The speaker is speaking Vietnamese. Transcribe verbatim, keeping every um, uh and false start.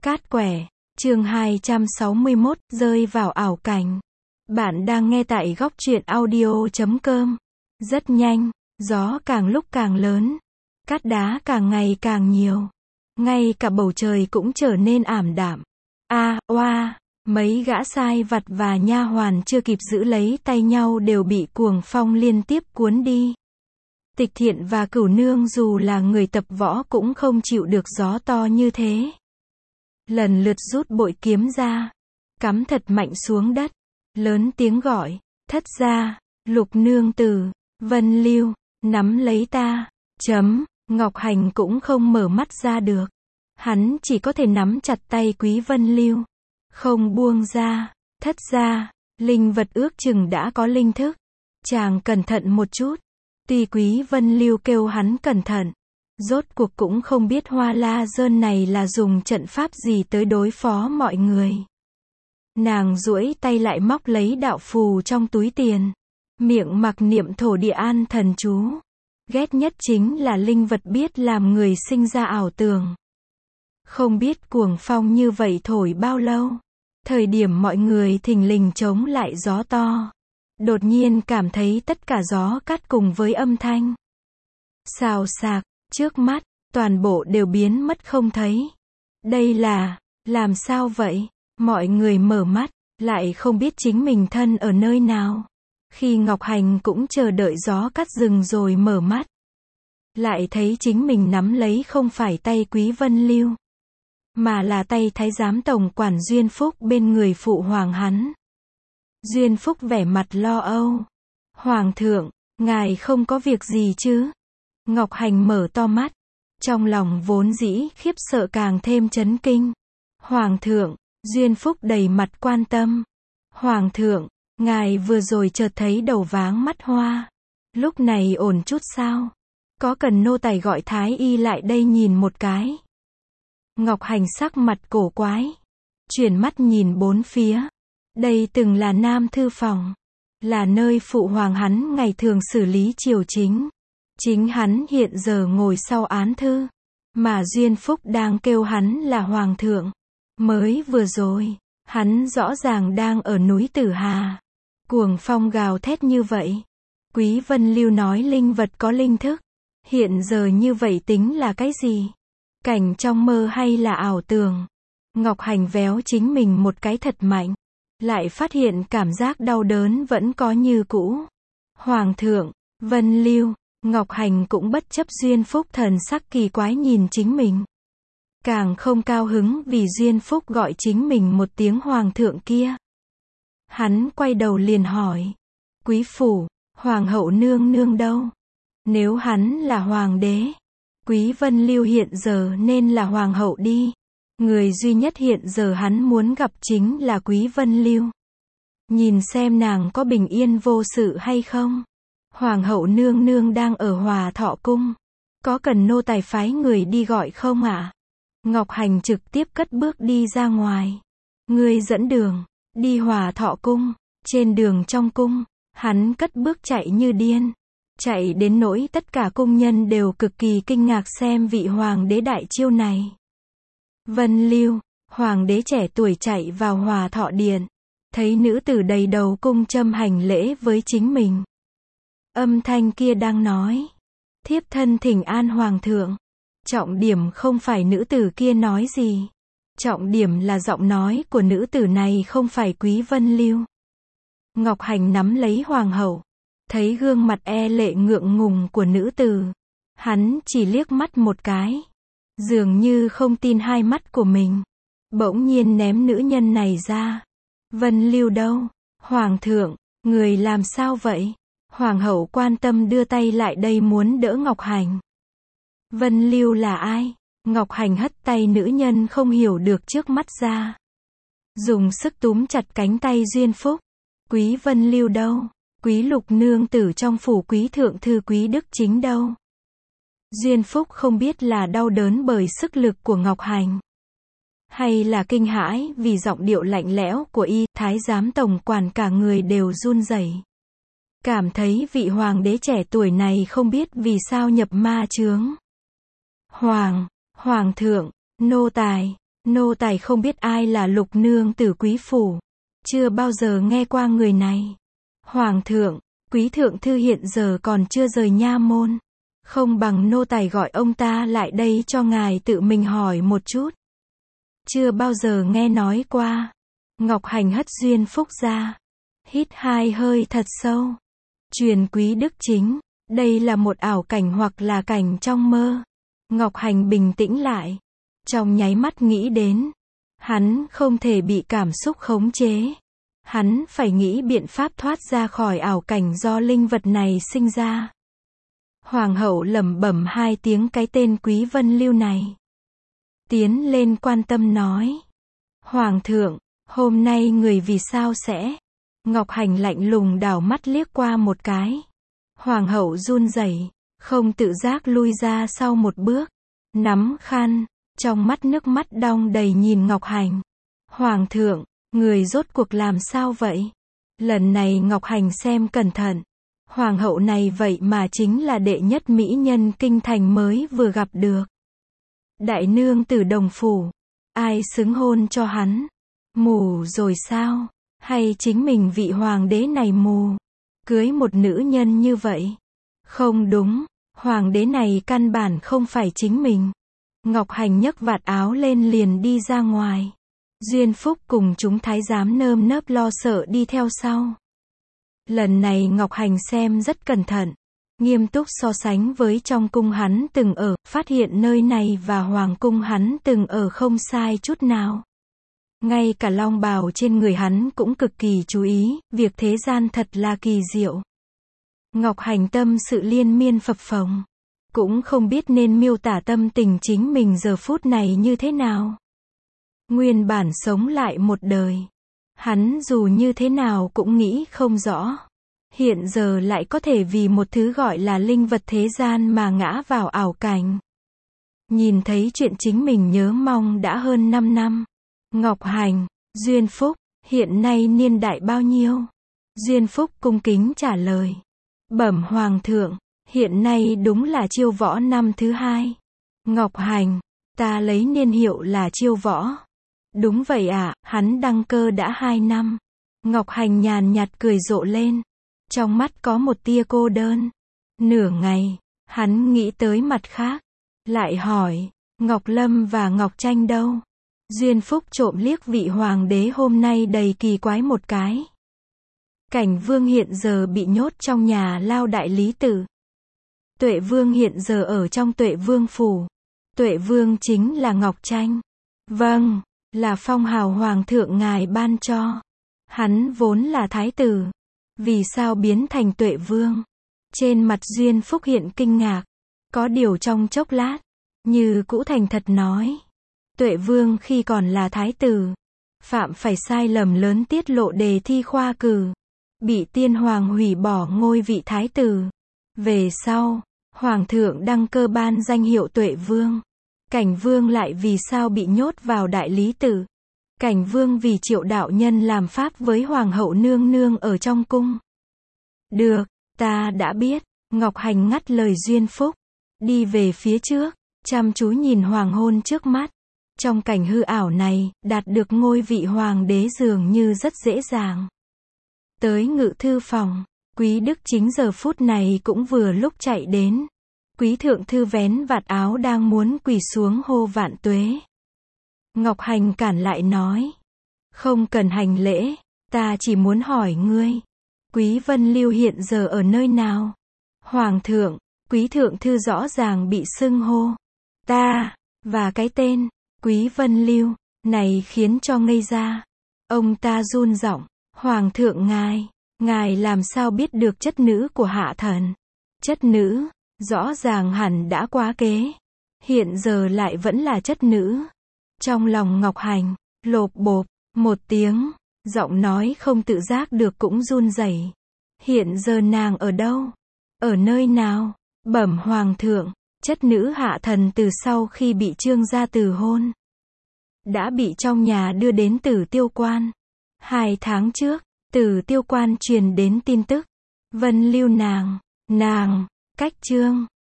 Cát quẻ, chương hai trăm sáu mươi mốt, rơi vào ảo cảnh. Bạn đang nghe tại góc truyện audio chấm com. Rất nhanh, gió càng lúc càng lớn, cát đá càng ngày càng nhiều. Ngay cả bầu trời cũng trở nên ảm đạm. A, oa, mấy gã sai vặt và nha hoàn chưa kịp giữ lấy tay nhau đều bị cuồng phong liên tiếp cuốn đi. Tịch Thiện và Cửu Nương dù là người tập võ cũng không chịu được gió to như thế. Lần lượt rút bội kiếm ra, cắm thật mạnh xuống đất, lớn tiếng gọi, thất gia, Lục nương tử, Vân Lưu, nắm lấy ta, chấm, Ngọc Hành cũng không mở mắt ra được. Hắn chỉ có thể nắm chặt tay Quý Vân Lưu, không buông ra, thất gia, linh vật ước chừng đã có linh thức. Chàng cẩn thận một chút. Tuy Quý Vân Lưu kêu hắn cẩn thận, rốt cuộc cũng không biết Hoa La Giơn này là dùng trận pháp gì tới đối phó mọi người. Nàng duỗi tay lại móc lấy đạo phù trong túi tiền, miệng mặc niệm thổ địa an thần chú. Ghét nhất chính là linh vật biết làm người sinh ra ảo tưởng. Không biết cuồng phong như vậy thổi bao lâu. Thời điểm mọi người thình lình chống lại gió to, đột nhiên cảm thấy tất cả gió cắt cùng với âm thanh xào xạc, trước mắt, toàn bộ đều biến mất không thấy. Đây là, làm sao vậy? Mọi người mở mắt, lại không biết chính mình thân ở nơi nào. Khi Ngọc Hành cũng chờ đợi gió cắt dừng rồi mở mắt, lại thấy chính mình nắm lấy không phải tay Quý Vân Lưu, mà là tay Thái giám tổng quản Duyên Phúc bên người phụ hoàng hắn. Duyên Phúc vẻ mặt lo âu. Hoàng thượng, ngài không có việc gì chứ? Ngọc Hành mở to mắt, trong lòng vốn dĩ khiếp sợ càng thêm chấn kinh. Hoàng thượng, Duyên Phúc đầy mặt quan tâm. Hoàng thượng, ngài vừa rồi chợt thấy đầu váng mắt hoa. Lúc này ổn chút sao? Có cần nô tài gọi thái y lại đây nhìn một cái? Ngọc Hành sắc mặt cổ quái, chuyển mắt nhìn bốn phía. Đây từng là Nam Thư Phòng, là nơi phụ hoàng hắn ngày thường xử lý triều chính. Chính hắn hiện giờ ngồi sau án thư, mà Duyên Phúc đang kêu hắn là hoàng thượng. Mới vừa rồi, hắn rõ ràng đang ở núi Tử Hà. Cuồng phong gào thét như vậy. Quý Vân Lưu nói linh vật có linh thức. Hiện giờ như vậy tính là cái gì? Cảnh trong mơ hay là ảo tưởng? Ngọc Hành véo chính mình một cái thật mạnh, lại phát hiện cảm giác đau đớn vẫn có như cũ. Hoàng thượng, Vân Lưu, Ngọc Hành cũng bất chấp Duyên Phúc thần sắc kỳ quái nhìn chính mình. Càng không cao hứng vì Duyên Phúc gọi chính mình một tiếng hoàng thượng kia. Hắn quay đầu liền hỏi, quý phủ, hoàng hậu nương nương đâu? Nếu hắn là hoàng đế, Quý Vân Lưu hiện giờ nên là hoàng hậu đi. Người duy nhất hiện giờ hắn muốn gặp chính là Quý Vân Lưu. Nhìn xem nàng có bình yên vô sự hay không. Hoàng hậu nương nương đang ở Hòa Thọ Cung. Có cần nô tài phái người đi gọi không ạ? À? Ngọc Hành trực tiếp cất bước đi ra ngoài. Người dẫn đường, đi Hòa Thọ Cung. Trên đường trong cung, hắn cất bước chạy như điên. Chạy đến nỗi tất cả cung nhân đều cực kỳ kinh ngạc xem vị hoàng đế đại chiêu này. Vân Lưu, hoàng đế trẻ tuổi chạy vào Hòa Thọ Điện, thấy nữ tử đầy đầu cung châm hành lễ với chính mình. Âm thanh kia đang nói, thiếp thân thỉnh an hoàng thượng. Trọng điểm không phải nữ tử kia nói gì. Trọng điểm là giọng nói của nữ tử này không phải Quý Vân Lưu. Ngọc Hành nắm lấy hoàng hậu, thấy gương mặt e lệ ngượng ngùng của nữ tử, hắn chỉ liếc mắt một cái, dường như không tin hai mắt của mình, bỗng nhiên ném nữ nhân này ra. Vân Lưu đâu? Hoàng thượng, người làm sao vậy? Hoàng hậu quan tâm đưa tay lại đây muốn đỡ Ngọc Hành. Vân Lưu là ai? Ngọc Hành hất tay nữ nhân không hiểu được trước mắt ra, dùng sức túm chặt cánh tay Duyên Phúc. Quý Vân Lưu đâu? Quý Lục nương tử trong phủ Quý thượng thư Quý Đức Chính đâu? Duyên Phúc không biết là đau đớn bởi sức lực của Ngọc Hành, hay là kinh hãi vì giọng điệu lạnh lẽo của y. Thái giám tổng quản cả người đều run rẩy, cảm thấy vị hoàng đế trẻ tuổi này không biết vì sao nhập ma chướng. Hoàng, hoàng thượng, nô tài, Nô tài không biết ai là Lục nương tử quý phủ. Chưa bao giờ nghe qua người này. Hoàng thượng, quý thượng thư hiện giờ còn chưa rời nha môn. Không bằng nô tài gọi ông ta lại đây cho ngài tự mình hỏi một chút. Chưa bao giờ nghe nói qua. Ngọc Hành hất Duyên Phúc ra. Hít hai hơi thật sâu. Truyền quý đức chính. Đây là một ảo cảnh hoặc là cảnh trong mơ. Ngọc Hành bình tĩnh lại. Trong nháy mắt nghĩ đến. Hắn không thể bị cảm xúc khống chế. Hắn phải nghĩ biện pháp thoát ra khỏi ảo cảnh do linh vật này sinh ra. Hoàng hậu lẩm bẩm hai tiếng cái tên Quý Vân Lưu này. Tiến lên quan tâm nói. Hoàng thượng, hôm nay người vì sao sẽ? Ngọc Hành lạnh lùng đảo mắt liếc qua một cái. Hoàng hậu run rẩy, không tự giác lui ra sau một bước. Nắm khăn, trong mắt nước mắt đong đầy nhìn Ngọc Hành. Hoàng thượng, người rốt cuộc làm sao vậy? Lần này Ngọc Hành xem cẩn thận. Hoàng hậu này vậy mà chính là đệ nhất mỹ nhân kinh thành mới vừa gặp được. Đại nương tử Đồng phủ. Ai xứng hôn cho hắn? Mù rồi sao? Hay chính mình vị hoàng đế này mù? Cưới một nữ nhân như vậy? Không đúng, hoàng đế này căn bản không phải chính mình. Ngọc Hành nhấc vạt áo lên liền đi ra ngoài. Duyên Phúc cùng chúng thái giám nơm nớp lo sợ đi theo sau. Lần này Ngọc Hành xem rất cẩn thận, nghiêm túc so sánh với trong cung hắn từng ở, phát hiện nơi này và hoàng cung hắn từng ở không sai chút nào. Ngay cả long bào trên người hắn cũng cực kỳ chú ý, việc thế gian thật là kỳ diệu. Ngọc Hành tâm sự liên miên phập phồng, cũng không biết nên miêu tả tâm tình chính mình giờ phút này như thế nào. Nguyên bản sống lại một đời, hắn dù như thế nào cũng nghĩ không rõ. Hiện giờ lại có thể vì một thứ gọi là linh vật thế gian mà ngã vào ảo cảnh. Nhìn thấy chuyện chính mình nhớ mong đã hơn năm năm. Ngọc Hành, Duyên Phúc, hiện nay niên đại bao nhiêu? Duyên Phúc cung kính trả lời. Bẩm hoàng thượng, hiện nay đúng là chiêu võ năm thứ hai. Ngọc Hành, ta lấy niên hiệu là chiêu võ. Đúng vậy ạ, à, hắn đăng cơ đã hai năm. Ngọc Hành nhàn nhạt cười rộ lên. Trong mắt có một tia cô đơn. Nửa ngày, hắn nghĩ tới mặt khác. Lại hỏi, Ngọc Lâm và Ngọc Tranh đâu? Duyên Phúc trộm liếc vị hoàng đế hôm nay đầy kỳ quái một cái. Cảnh Vương hiện giờ bị nhốt trong nhà lao đại lý tử. Tuệ Vương hiện giờ ở trong Tuệ Vương phủ. Tuệ Vương chính là Ngọc Tranh. Vâng, là phong hào hoàng thượng ngài ban cho. Hắn vốn là thái tử. Vì sao biến thành Tuệ Vương? Trên mặt Duyên Phúc hiện kinh ngạc. Có điều trong chốc lát, như cũ thành thật nói. Tuệ Vương khi còn là thái tử, phạm phải sai lầm lớn tiết lộ đề thi khoa cử, bị tiên hoàng hủy bỏ ngôi vị thái tử. Về sau, hoàng thượng đăng cơ ban danh hiệu Tuệ Vương. Cảnh Vương lại vì sao bị nhốt vào đại lý tự? Cảnh Vương vì Triệu đạo nhân làm pháp với hoàng hậu nương nương ở trong cung. Được, ta đã biết. Ngọc Hành ngắt lời Duyên Phúc, đi về phía trước, chăm chú nhìn hoàng hôn trước mắt. Trong cảnh hư ảo này, đạt được ngôi vị hoàng đế dường như rất dễ dàng. Tới ngự thư phòng, Quý Đức Chính giờ phút này cũng vừa lúc chạy đến. Quý thượng thư vén vạt áo đang muốn quỳ xuống hô vạn tuế. Ngọc Hành cản lại nói, không cần hành lễ, ta chỉ muốn hỏi ngươi, Quý Vân Lưu hiện giờ ở nơi nào? Hoàng thượng, Quý thượng thư rõ ràng bị xưng hô ta, và cái tên Quý Vân Lưu này khiến cho ngây ra. Ông ta run giọng, Hoàng thượng ngài, ngài làm sao biết được chất nữ của hạ thần? Chất nữ, rõ ràng hẳn đã quá kế, hiện giờ lại vẫn là chất nữ. Trong lòng Ngọc Hành, lộp bộp, một tiếng, giọng nói không tự giác được cũng run rẩy. Hiện giờ nàng ở đâu? Ở nơi nào? Bẩm hoàng thượng, chất nữ hạ thần từ sau khi bị Trương gia từ hôn, đã bị trong nhà đưa đến Tử Tiêu Quan. Hai tháng trước, Tử Tiêu Quan truyền đến tin tức, Vân Lưu nàng, nàng, cách Trương